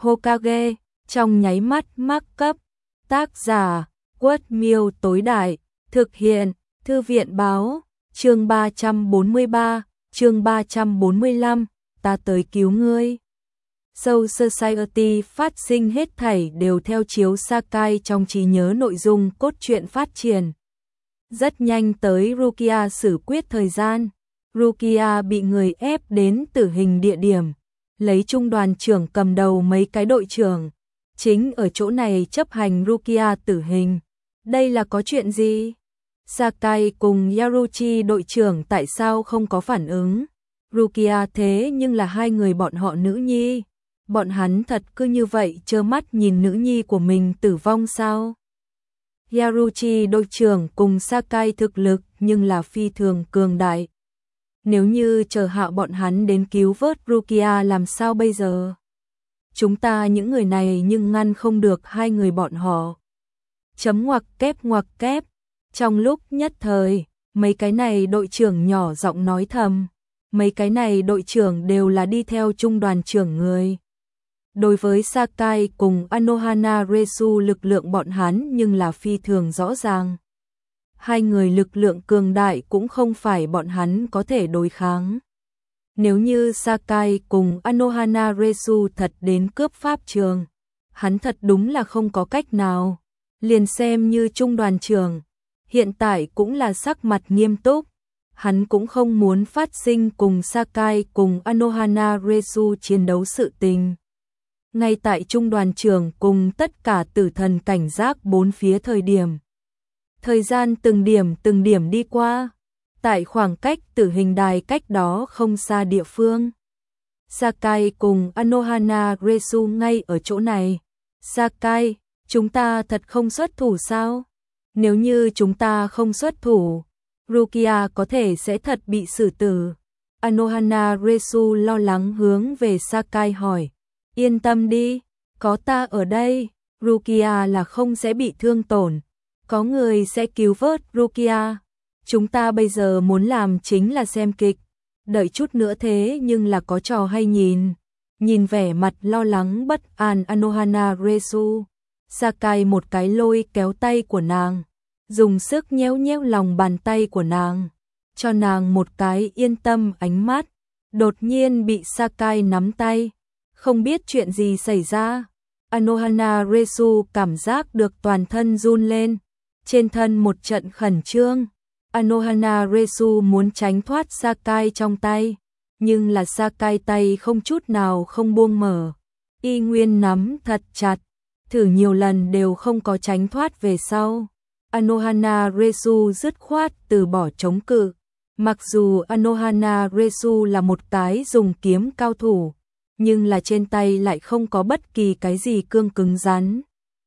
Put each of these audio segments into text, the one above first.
Hokage, trong nháy mắt mắc cấp. Tác giả, Quất Miêu tối đại, thực hiện, Thư viện báo, chương 343, chương 345, ta tới cứu ngươi. Soul Society phát sinh hết thảy đều theo chiếu Sakai trong trí nhớ nội dung cốt truyện phát triển. Rất nhanh tới Rukia xử quyết thời gian. Rukia bị người ép đến tử hình địa điểm, lấy trung đoàn trưởng cầm đầu mấy cái đội trưởng, chính ở chỗ này chấp hành Rukia tử hình. Đây là có chuyện gì? Sakai cùng Yaruchi đội trưởng tại sao không có phản ứng? Rukia thế nhưng là hai người bọn họ nữ nhi. Bọn hắn thật cứ như vậy trơ mắt nhìn nữ nhi của mình tử vong sao? Yaruchi đội trưởng cùng Sakai thực lực nhưng là phi thường cường đại. Nếu như chờ Hạo bọn hắn đến cứu vớt Rukia làm sao bây giờ? Chúng ta những người này nhưng ngăn không được hai người bọn họ. Chấm ngoặc kép. Trong lúc nhất thời, mấy cái này đội trưởng nhỏ giọng nói thầm. Mấy cái này đội trưởng đều là đi theo trung đoàn trưởng người. Đối với Sakai cùng Anohana Resu lực lượng bọn hắn nhưng là phi thường rõ ràng. Hai người lực lượng cường đại cũng không phải bọn hắn có thể đối kháng. Nếu như Sakai cùng Anohana Resu thật đến cướp pháp trường, hắn thật đúng là không có cách nào. Liền xem như trung đoàn trưởng, hiện tại cũng là sắc mặt nghiêm túc. Hắn cũng không muốn phát sinh cùng Sakai cùng Anohana Resu chiến đấu sự tình. Ngay tại trung đoàn trưởng cùng tất cả tử thần cảnh giác bốn phía thời điểm. Thời gian từng điểm đi qua. Tại khoảng cách tử hình đài cách đó không xa địa phương. Sakai cùng Anohana Resu ngay ở chỗ này. Sakai, chúng ta thật không xuất thủ sao? Nếu như chúng ta không xuất thủ, Rukia có thể sẽ thật bị xử tử. Anohana Resu lo lắng hướng về Sakai hỏi. Yên tâm đi, có ta ở đây, Rukia là không sẽ bị thương tổn. Có người sẽ cứu vớt Rukia. Chúng ta bây giờ muốn làm chính là xem kịch. Đợi chút nữa thế nhưng là có trò hay nhìn. Nhìn vẻ mặt lo lắng bất an Anohana Resu, Sakai một cái lôi kéo tay của nàng, dùng sức nhéo nhéo lòng bàn tay của nàng, cho nàng một cái yên tâm ánh mắt. Đột nhiên bị Sakai nắm tay, không biết chuyện gì xảy ra. Anohana Resu cảm giác được toàn thân run lên, trên thân một trận khẩn trương. Anohana Resu muốn tránh thoát Sakai trong tay, nhưng là Sakai tay không chút nào không buông mở, y nguyên nắm thật chặt, thử nhiều lần đều không có tránh thoát về sau. Anohana Resu dứt khoát từ bỏ chống cự. Mặc dù Anohana Resu là một cái dùng kiếm cao thủ, nhưng là trên tay lại không có bất kỳ cái gì cương cứng rắn.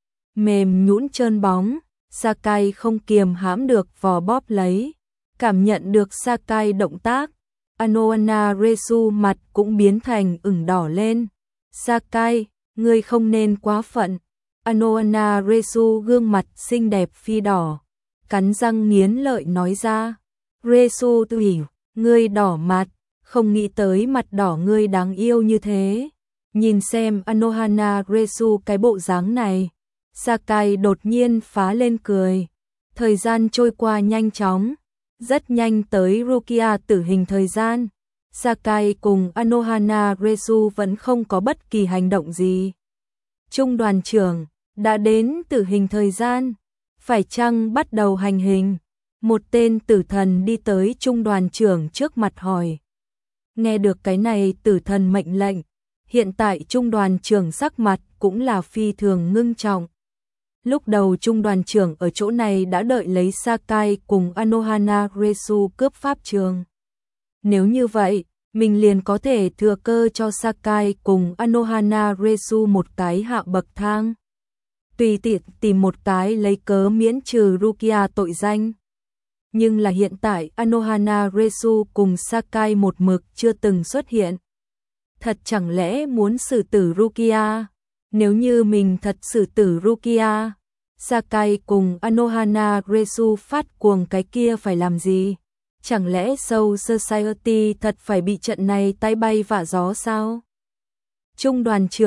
Mềm nhũn trơn bóng, Sakai không kiềm hãm được vò bóp lấy. Cảm nhận được Sakai động tác, Anohana Resu mặt cũng biến thành ửng đỏ lên. Sakai, ngươi không nên quá phận. Anohana Resu gương mặt xinh đẹp phi đỏ, cắn răng nghiến lợi nói ra. Resu tùy, ngươi đỏ mặt, không nghĩ tới mặt đỏ ngươi đáng yêu như thế. Nhìn xem Anohana Resu cái bộ dáng này, Sakai đột nhiên phá lên cười. Thời gian trôi qua nhanh chóng, rất nhanh tới Rukia tử hình thời gian. Sakai cùng Anohana Resu vẫn không có bất kỳ hành động gì. Trung đoàn trưởng, đã đến tử hình thời gian, phải chăng bắt đầu hành hình? Một tên tử thần đi tới trung đoàn trưởng trước mặt hỏi. Nghe được cái này tử thần mệnh lệnh, hiện tại trung đoàn trưởng sắc mặt cũng là phi thường ngưng trọng. Lúc đầu trung đoàn trưởng ở chỗ này đã đợi lấy Sakai cùng Anohana Resu cướp pháp trường. Nếu như vậy, mình liền có thể thừa cơ cho Sakai cùng Anohana Resu một cái hạ bậc thang. Tùy tiện tìm một cái lấy cớ miễn trừ Rukia tội danh. Nhưng là hiện tại Anohana Resu cùng Sakai một mực chưa từng xuất hiện. Thật chẳng lẽ muốn xử tử Rukia? Nếu như mình thật xử tử Rukia, Sakai cùng Anohana Resu phát cuồng cái kia phải làm gì? Chẳng lẽ Soul Society thật phải bị trận này tay bay vạ gió sao? Trung đoàn trưởng,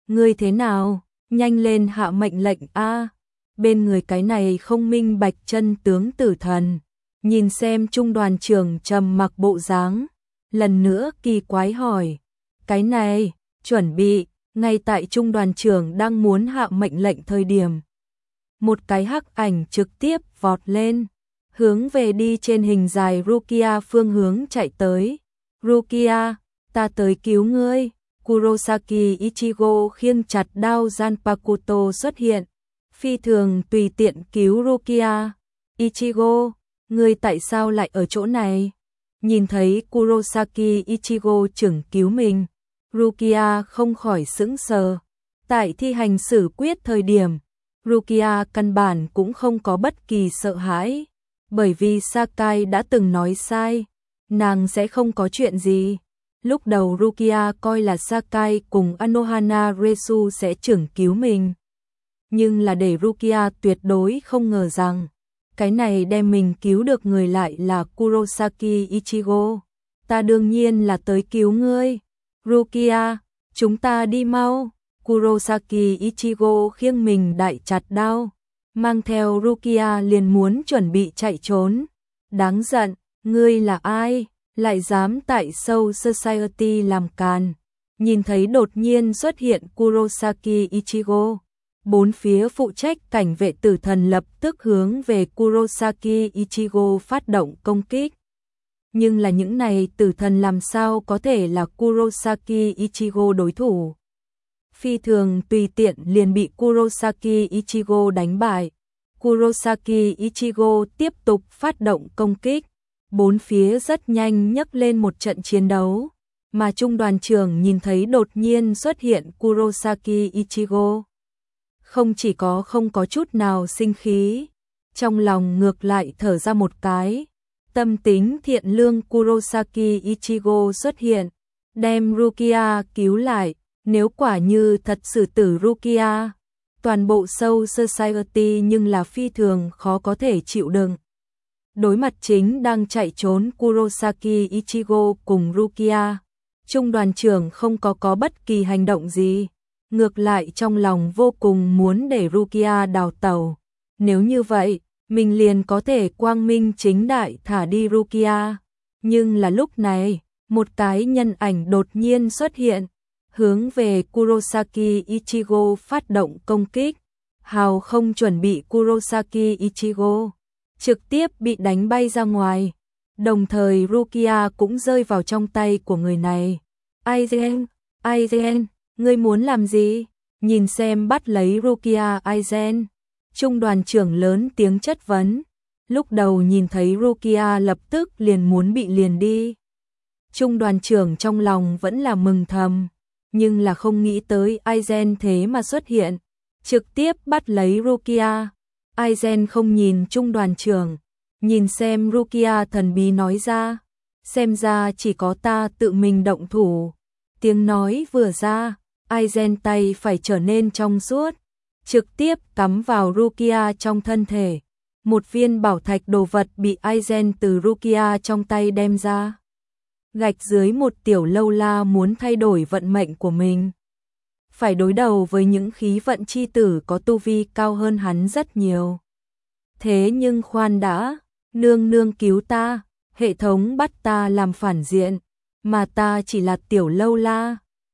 Ngươi thế nào? Nhanh lên hạ mệnh lệnh a. Bên người cái này không minh bạch chân tướng Tử Thần, nhìn xem trung đoàn trưởng trầm mặc bộ dáng, lần nữa kỳ quái hỏi, cái này, chuẩn bị, ngay tại trung đoàn trưởng đang muốn hạ mệnh lệnh thời điểm. Một cái hắc ảnh trực tiếp vọt lên, hướng về đi trên hình dài Rukia phương hướng chạy tới. Rukia, ta tới cứu ngươi. Kurosaki Ichigo khiêng chặt đao Zanpakuto xuất hiện, phi thường tùy tiện cứu Rukia. Ichigo, ngươi tại sao lại ở chỗ này? Nhìn thấy Kurosaki Ichigo trưởng cứu mình, Rukia không khỏi sững sờ. Tại thi hành xử quyết thời điểm, Rukia căn bản cũng không có bất kỳ sợ hãi, bởi vì Sakai đã từng nói sai, nàng sẽ không có chuyện gì. Lúc đầu Rukia coi là Sakai cùng Anohana Resu sẽ trưởng cứu mình, nhưng là để Rukia tuyệt đối không ngờ rằng cái này đem mình cứu được người lại là Kurosaki Ichigo. Ta đương nhiên là tới cứu ngươi. Rukia, chúng ta đi mau. Kurosaki Ichigo khiêng mình đại chặt đao, mang theo Rukia liền muốn chuẩn bị chạy trốn. Đáng giận, ngươi là ai? Lại dám tại Soul Society làm càn. Nhìn thấy đột nhiên xuất hiện Kurosaki Ichigo, bốn phía phụ trách cảnh vệ Tử Thần lập tức hướng về Kurosaki Ichigo phát động công kích. Nhưng là những này Tử Thần làm sao có thể là Kurosaki Ichigo đối thủ. Phi thường tùy tiện liền bị Kurosaki Ichigo đánh bại. Kurosaki Ichigo tiếp tục phát động công kích. Bốn phía rất nhanh nhấc lên một trận chiến đấu, mà trung đoàn trưởng nhìn thấy đột nhiên xuất hiện Kurosaki Ichigo. Không chỉ có không có chút nào sinh khí, trong lòng ngược lại thở ra một cái. Tâm tính thiện lương Kurosaki Ichigo xuất hiện, đem Rukia cứu lại. Nếu quả như thật sự tử Rukia, toàn bộ Soul Society nhưng là phi thường khó có thể chịu đựng. Đối mặt chính đang chạy trốn Kurosaki Ichigo cùng Rukia, trung đoàn trưởng không có bất kỳ hành động gì, ngược lại trong lòng vô cùng muốn để Rukia đào tẩu. Nếu như vậy, mình liền có thể quang minh chính đại thả đi Rukia. Nhưng là lúc này, một cái nhân ảnh đột nhiên xuất hiện, hướng về Kurosaki Ichigo phát động công kích. Hào không chuẩn bị Kurosaki Ichigo trực tiếp bị đánh bay ra ngoài, đồng thời Rukia cũng rơi vào trong tay của người này. Aizen, ngươi muốn làm gì? Nhìn xem bắt lấy Rukia Aizen, trung đoàn trưởng lớn tiếng chất vấn. Lúc đầu nhìn thấy Rukia lập tức liền muốn bị liền đi. Trung đoàn trưởng trong lòng vẫn là mừng thầm, nhưng là không nghĩ tới Aizen thế mà xuất hiện, trực tiếp bắt lấy Rukia. Aizen không nhìn trung đoàn trưởng, nhìn xem Rukia thần bí nói ra, xem ra chỉ có ta tự mình động thủ. Tiếng nói vừa ra, Aizen tay phải trở nên trong suốt, trực tiếp cắm vào Rukia trong thân thể. Một viên bảo thạch đồ vật bị Aizen từ Rukia trong tay đem ra. Gạch dưới một tiểu lâu la muốn thay đổi vận mệnh của mình. Phải đối đầu với những khí vận chi tử có tu vi cao hơn hắn rất nhiều. Thế nhưng khoan đã, nương nương cứu ta, hệ thống bắt ta làm phản diện, mà ta chỉ là tiểu lâu la.